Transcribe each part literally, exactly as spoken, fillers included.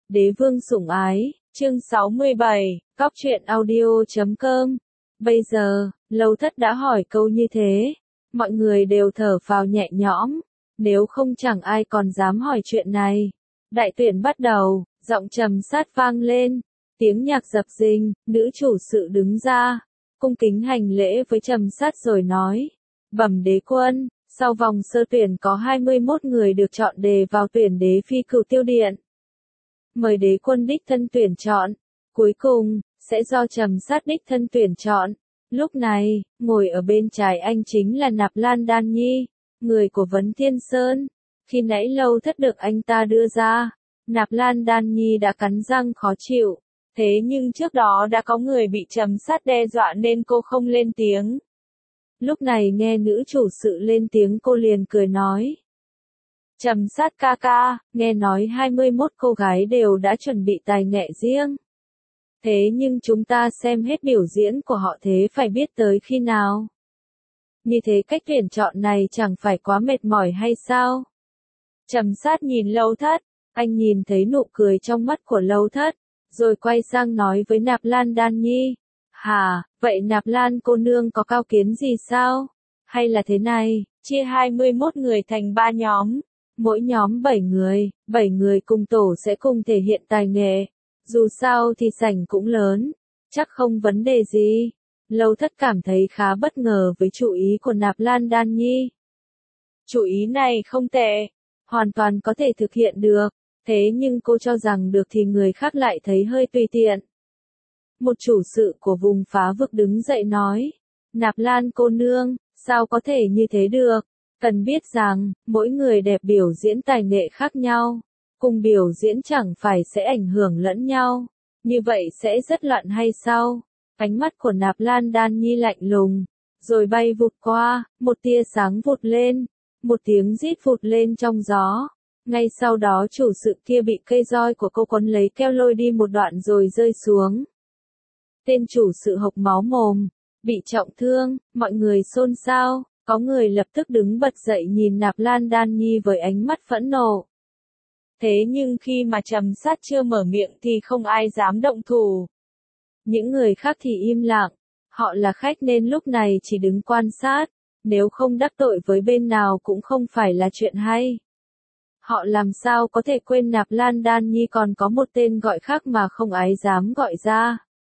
Đế vương sủng ái, chương sáu mươi bảy, cóc truyện audio chấm com. Bây giờ, Lâu Thất đã hỏi câu như thế, mọi người đều thở phào nhẹ nhõm, nếu không chẳng ai còn dám hỏi chuyện này. Đại tuyển bắt đầu, giọng trầm sát vang lên, tiếng nhạc dập dình, nữ chủ sự đứng ra, cung kính hành lễ với trầm sát rồi nói, bẩm đế quân, sau vòng sơ tuyển có hai mươi mốt người được chọn đề vào tuyển đế phi cửu tiêu điện. Mời đế quân đích thân tuyển chọn, cuối cùng, sẽ do trầm sát đích thân tuyển chọn. Lúc này, ngồi ở bên trái anh chính là Nạp Lan Đan Nhi, người của Vấn Thiên Sơn. Khi nãy Lâu Thất được anh ta đưa ra, Nạp Lan Đan Nhi đã cắn răng khó chịu, thế nhưng trước đó đã có người bị trầm sát đe dọa nên cô không lên tiếng. Lúc này nghe nữ chủ sự lên tiếng cô liền cười nói. Trầm sát ca ca, nghe nói hai mươi mốt cô gái đều đã chuẩn bị tài nghệ riêng. Thế nhưng chúng ta xem hết biểu diễn của họ thế phải biết tới khi nào? Như thế cách tuyển chọn này chẳng phải quá mệt mỏi hay sao? Trầm sát nhìn Lâu Thất, anh nhìn thấy nụ cười trong mắt của Lâu Thất, rồi quay sang nói với Nạp Lan Đan Nhi. Hà, vậy Nạp Lan cô nương có cao kiến gì sao? Hay là thế này, chia hai mươi mốt người thành ba nhóm. Mỗi nhóm bảy người, bảy người cùng tổ sẽ cùng thể hiện tài nghệ. Dù sao thì sảnh cũng lớn, chắc không vấn đề gì. Lâu Thất cảm thấy khá bất ngờ với chủ ý của Nạp Lan Đan Nhi. Chủ ý này không tệ, hoàn toàn có thể thực hiện được, thế nhưng cô cho rằng được thì người khác lại thấy hơi tùy tiện. Một chủ sự của vùng phá vực đứng dậy nói, Nạp Lan cô nương, sao có thể như thế được? Cần biết rằng, mỗi người đẹp biểu diễn tài nghệ khác nhau, cùng biểu diễn chẳng phải sẽ ảnh hưởng lẫn nhau, như vậy sẽ rất loạn hay sao? Ánh mắt của Nạp Lan Đan Nhi lạnh lùng, rồi bay vụt qua, một tia sáng vụt lên, một tiếng rít vụt lên trong gió. Ngay sau đó chủ sự kia bị cây roi của cô quấn lấy keo lôi đi một đoạn rồi rơi xuống. Tên chủ sự hộc máu mồm, bị trọng thương, mọi người xôn xao. Có người lập tức đứng bật dậy nhìn Nạp Lan Đan Nhi với ánh mắt phẫn nộ. Thế nhưng khi mà trầm sát chưa mở miệng thì không ai dám động thủ. Những người khác thì im lặng, họ là khách nên lúc này chỉ đứng quan sát, nếu không đắc tội với bên nào cũng không phải là chuyện hay. Họ làm sao có thể quên Nạp Lan Đan Nhi còn có một tên gọi khác mà không ai dám gọi ra.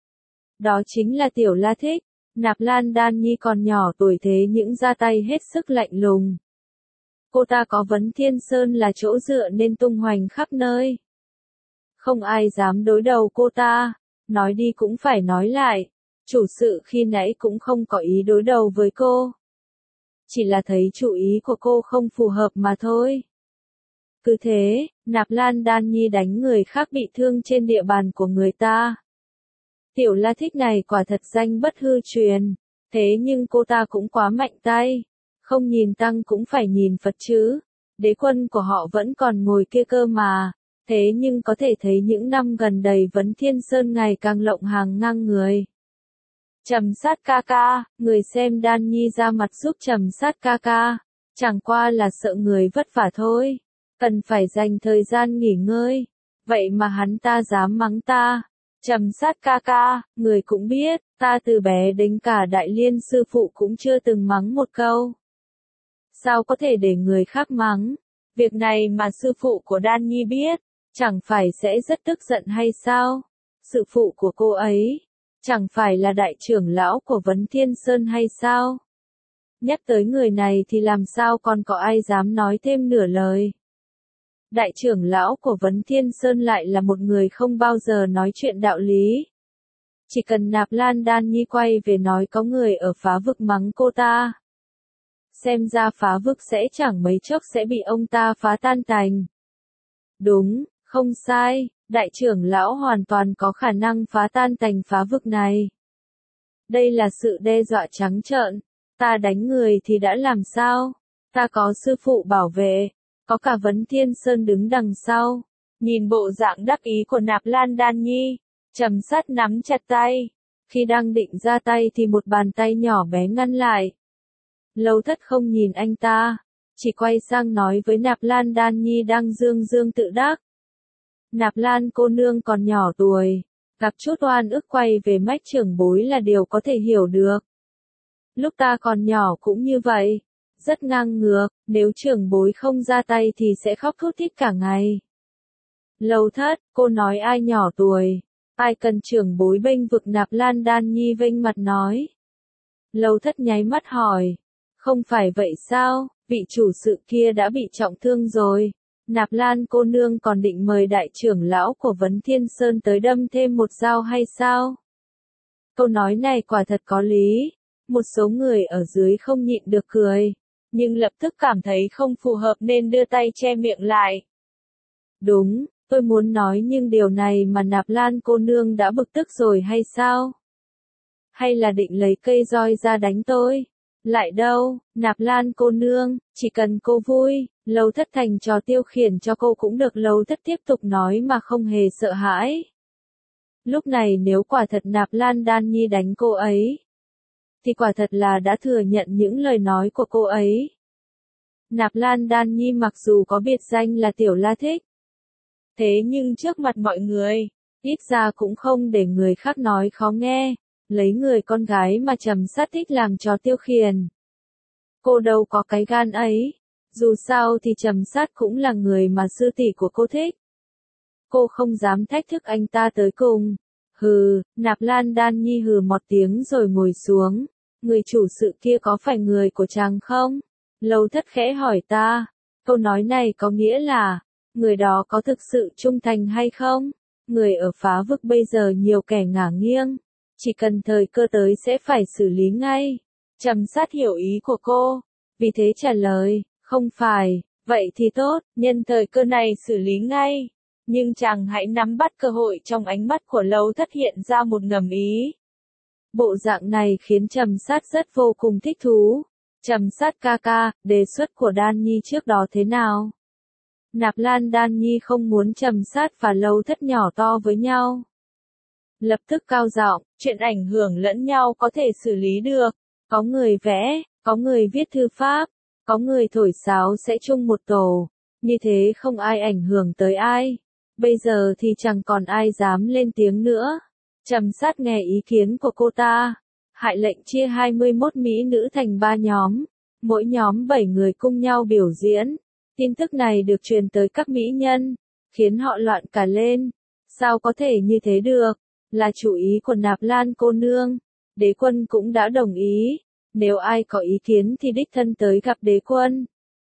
Đó chính là Tiểu La Thích. Nạp Lan Đan Nhi còn nhỏ tuổi thế nhưng ra tay hết sức lạnh lùng. Cô ta có Vấn Thiên Sơn là chỗ dựa nên tung hoành khắp nơi. Không ai dám đối đầu cô ta, nói đi cũng phải nói lại, chủ sự khi nãy cũng không có ý đối đầu với cô. Chỉ là thấy chủ ý của cô không phù hợp mà thôi. Cứ thế, Nạp Lan Đan Nhi đánh người khác bị thương trên địa bàn của người ta. Tiểu La Thích này quả thật danh bất hư truyền, thế nhưng cô ta cũng quá mạnh tay, không nhìn tăng cũng phải nhìn Phật chứ, đế quân của họ vẫn còn ngồi kia cơ mà, thế nhưng có thể thấy những năm gần đây Vấn Thiên Sơn ngày càng lộng hàng ngang người. Trầm sát ca ca, người xem Đan Nhi ra mặt giúp trầm sát ca ca, chẳng qua là sợ người vất vả thôi, cần phải dành thời gian nghỉ ngơi, vậy mà hắn ta dám mắng ta. Trầm sát ca ca, người cũng biết, ta từ bé đến cả Đại Liên sư phụ cũng chưa từng mắng một câu. Sao có thể để người khác mắng? Việc này mà sư phụ của Đan Nhi biết, chẳng phải sẽ rất tức giận hay sao? Sư phụ của cô ấy, chẳng phải là đại trưởng lão của Vấn Thiên Sơn hay sao? Nhắc tới người này thì làm sao còn có ai dám nói thêm nửa lời? Đại trưởng lão của Vấn Thiên Sơn lại là một người không bao giờ nói chuyện đạo lý. Chỉ cần Nạp Lan Đan Nhi quay về nói có người ở phá vực mắng cô ta. Xem ra phá vực sẽ chẳng mấy chốc sẽ bị ông ta phá tan tành. Đúng, không sai, đại trưởng lão hoàn toàn có khả năng phá tan tành phá vực này. Đây là sự đe dọa trắng trợn, ta đánh người thì đã làm sao? Ta có sư phụ bảo vệ. Có cả Vấn Thiên Sơn đứng đằng sau, nhìn bộ dạng đắc ý của Nạp Lan Đan Nhi, trầm sát nắm chặt tay, khi đang định ra tay thì một bàn tay nhỏ bé ngăn lại. Lâu Thất không nhìn anh ta, chỉ quay sang nói với Nạp Lan Đan Nhi đang dương dương tự đắc. Nạp Lan cô nương còn nhỏ tuổi, gặp chút oan ức quay về mách trưởng bối là điều có thể hiểu được. Lúc ta còn nhỏ cũng như vậy, rất ngang ngược, nếu trưởng bối không ra tay thì sẽ khóc thút thít cả ngày. Lâu Thất, cô nói ai nhỏ tuổi, ai cần trưởng bối bênh vực. Nạp Lan Đan Nhi vênh mặt nói. Lâu Thất nháy mắt hỏi, không phải vậy sao, vị chủ sự kia đã bị trọng thương rồi. Nạp Lan cô nương còn định mời đại trưởng lão của Vấn Thiên Sơn tới đâm thêm một dao hay sao? Câu nói này quả thật có lý. Một số người ở dưới không nhịn được cười, nhưng lập tức cảm thấy không phù hợp nên đưa tay che miệng lại. Đúng, tôi muốn nói nhưng điều này mà Nạp Lan cô nương đã bực tức rồi hay sao? Hay là định lấy cây roi ra đánh tôi? Lại đâu, Nạp Lan cô nương, chỉ cần cô vui, Lâu Thất thành trò tiêu khiển cho cô cũng được. Lâu Thất tiếp tục nói mà không hề sợ hãi. Lúc này nếu quả thật Nạp Lan Đan Nhi đánh cô ấy, thì quả thật là đã thừa nhận những lời nói của cô ấy. Nạp Lan Đan Nhi mặc dù có biệt danh là Tiểu La Thích, thế nhưng trước mặt mọi người, ít ra cũng không để người khác nói khó nghe, lấy người con gái mà Trầm Sát thích làm trò tiêu khiển. Cô đâu có cái gan ấy, dù sao thì Trầm Sát cũng là người mà sư tỷ của cô thích. Cô không dám thách thức anh ta tới cùng. Hừ, Nạp Lan Đan Nhi hừ một tiếng rồi ngồi xuống. Người chủ sự kia có phải người của chàng không? Lâu Thất khẽ hỏi ta. Câu nói này có nghĩa là, người đó có thực sự trung thành hay không? Người ở Phá Vực bây giờ nhiều kẻ ngả nghiêng, chỉ cần thời cơ tới sẽ phải xử lý ngay. Trầm Sát hiểu ý của cô, vì thế trả lời, không phải, vậy thì tốt, nhân thời cơ này xử lý ngay. Nhưng chàng hãy nắm bắt cơ hội. Trong ánh mắt của Lâu Thất hiện ra một ngầm ý. Bộ dạng này khiến Trầm Sát rất vô cùng thích thú. Trầm Sát ca ca, đề xuất của Đan Nhi trước đó thế nào? Nạp Lan Đan Nhi không muốn Trầm Sát và Lâu Thất nhỏ to với nhau. Lập tức cao giọng, chuyện ảnh hưởng lẫn nhau có thể xử lý được. Có người vẽ, có người viết thư pháp, có người thổi sáo sẽ chung một tổ. Như thế không ai ảnh hưởng tới ai. Bây giờ thì chẳng còn ai dám lên tiếng nữa. Trầm Sát nghe ý kiến của cô ta. Hại lệnh chia hai mươi mốt mỹ nữ thành ba nhóm. Mỗi nhóm bảy người cùng nhau biểu diễn. Tin tức này được truyền tới các mỹ nhân, khiến họ loạn cả lên. Sao có thể như thế được? Là chủ ý của Nạp Lan cô nương. Đế quân cũng đã đồng ý. Nếu ai có ý kiến thì đích thân tới gặp đế quân.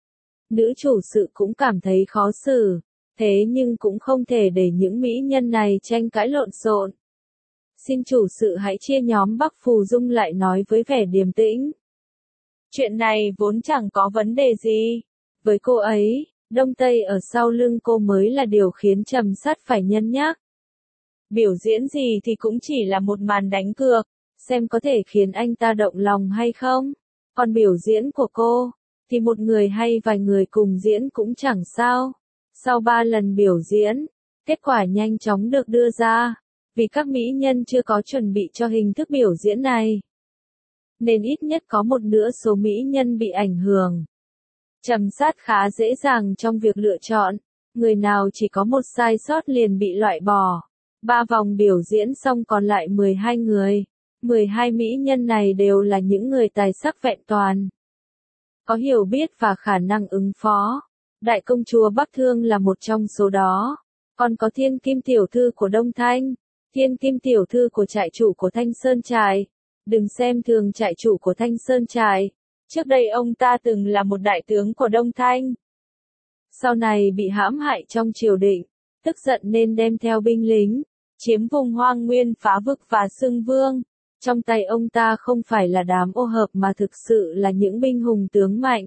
Nữ chủ sự cũng cảm thấy khó xử. Thế nhưng cũng không thể để những mỹ nhân này tranh cãi lộn xộn. Xin chủ sự hãy chia nhóm Bắc Phù Dung lại nói với vẻ điềm tĩnh. Chuyện này vốn chẳng có vấn đề gì. Với cô ấy, Đông Tây ở sau lưng cô mới là điều khiến Trầm Sát phải nhân nhắc. Biểu diễn gì thì cũng chỉ là một màn đánh cược, xem có thể khiến anh ta động lòng hay không. Còn biểu diễn của cô, thì một người hay vài người cùng diễn cũng chẳng sao. Sau ba lần biểu diễn, kết quả nhanh chóng được đưa ra, vì các mỹ nhân chưa có chuẩn bị cho hình thức biểu diễn này. Nên ít nhất có một nửa số mỹ nhân bị ảnh hưởng. Trầm Sát khá dễ dàng trong việc lựa chọn, người nào chỉ có một sai sót liền bị loại bỏ. Ba vòng biểu diễn xong còn lại mười hai người. mười hai mỹ nhân này đều là những người tài sắc vẹn toàn, có hiểu biết và khả năng ứng phó. Đại công chúa Bắc Thương là một trong số đó. Còn có Thiên Kim tiểu thư của Đông Thanh, Thiên Kim tiểu thư của trại chủ của Thanh Sơn Trại. Đừng xem thường trại chủ của Thanh Sơn Trại. Trước đây ông ta từng là một đại tướng của Đông Thanh. Sau này bị hãm hại trong triều đình, tức giận nên đem theo binh lính, chiếm vùng hoang nguyên Phá Vực và xưng vương. Trong tay ông ta không phải là đám ô hợp mà thực sự là những binh hùng tướng mạnh.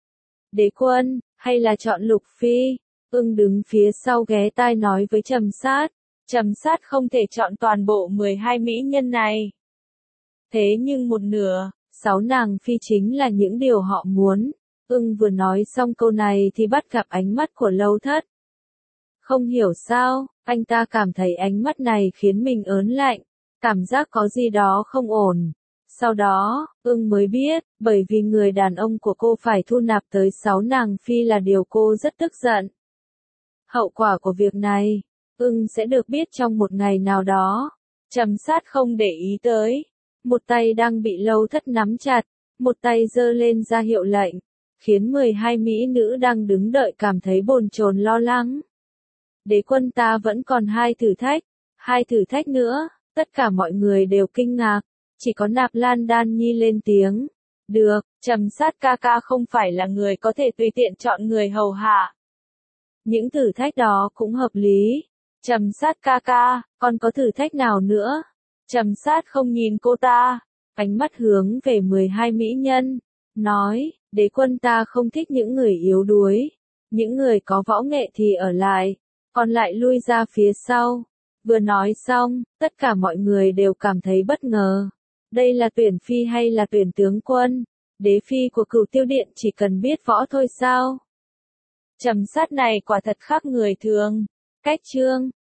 Đế quân, hay là chọn Lục Phi? Ưng đứng phía sau ghé tai nói với Trầm Sát. Trầm Sát không thể chọn toàn bộ mười hai mỹ nhân này. Thế nhưng một nửa, sáu nàng phi chính là những điều họ muốn. Ưng vừa nói xong câu này thì bắt gặp ánh mắt của Lâu Thất. Không hiểu sao, anh ta cảm thấy ánh mắt này khiến mình ớn lạnh, cảm giác có gì đó không ổn. Sau đó, Ưng mới biết, bởi vì người đàn ông của cô phải thu nạp tới sáu nàng phi là điều cô rất tức giận. Hậu quả của việc này, ưng sẽ được biết trong một ngày nào đó. Trầm sát không để ý tới. Một tay đang bị Lâu Thất nắm chặt, một tay giơ lên ra hiệu lệnh, khiến mười hai mỹ nữ đang đứng đợi cảm thấy bồn chồn lo lắng. Đế quân ta vẫn còn hai thử thách, hai thử thách nữa, tất cả mọi người đều kinh ngạc, chỉ có Nạp Lan Đan Nhi lên tiếng. Được, Trầm sát ca ca không phải là người có thể tùy tiện chọn người hầu hạ. Những thử thách đó cũng hợp lý. Trầm sát ca ca, còn có thử thách nào nữa? Trầm sát không nhìn cô ta, ánh mắt hướng về mười hai mỹ nhân, nói, đế quân ta không thích những người yếu đuối, những người có võ nghệ thì ở lại, còn lại lui ra phía sau. Vừa nói xong, tất cả mọi người đều cảm thấy bất ngờ. Đây là tuyển phi hay là tuyển tướng quân? Đế phi của Cửu Tiêu Điện chỉ cần biết võ thôi sao? Trầm sát này quả thật khác người thường. Cách chương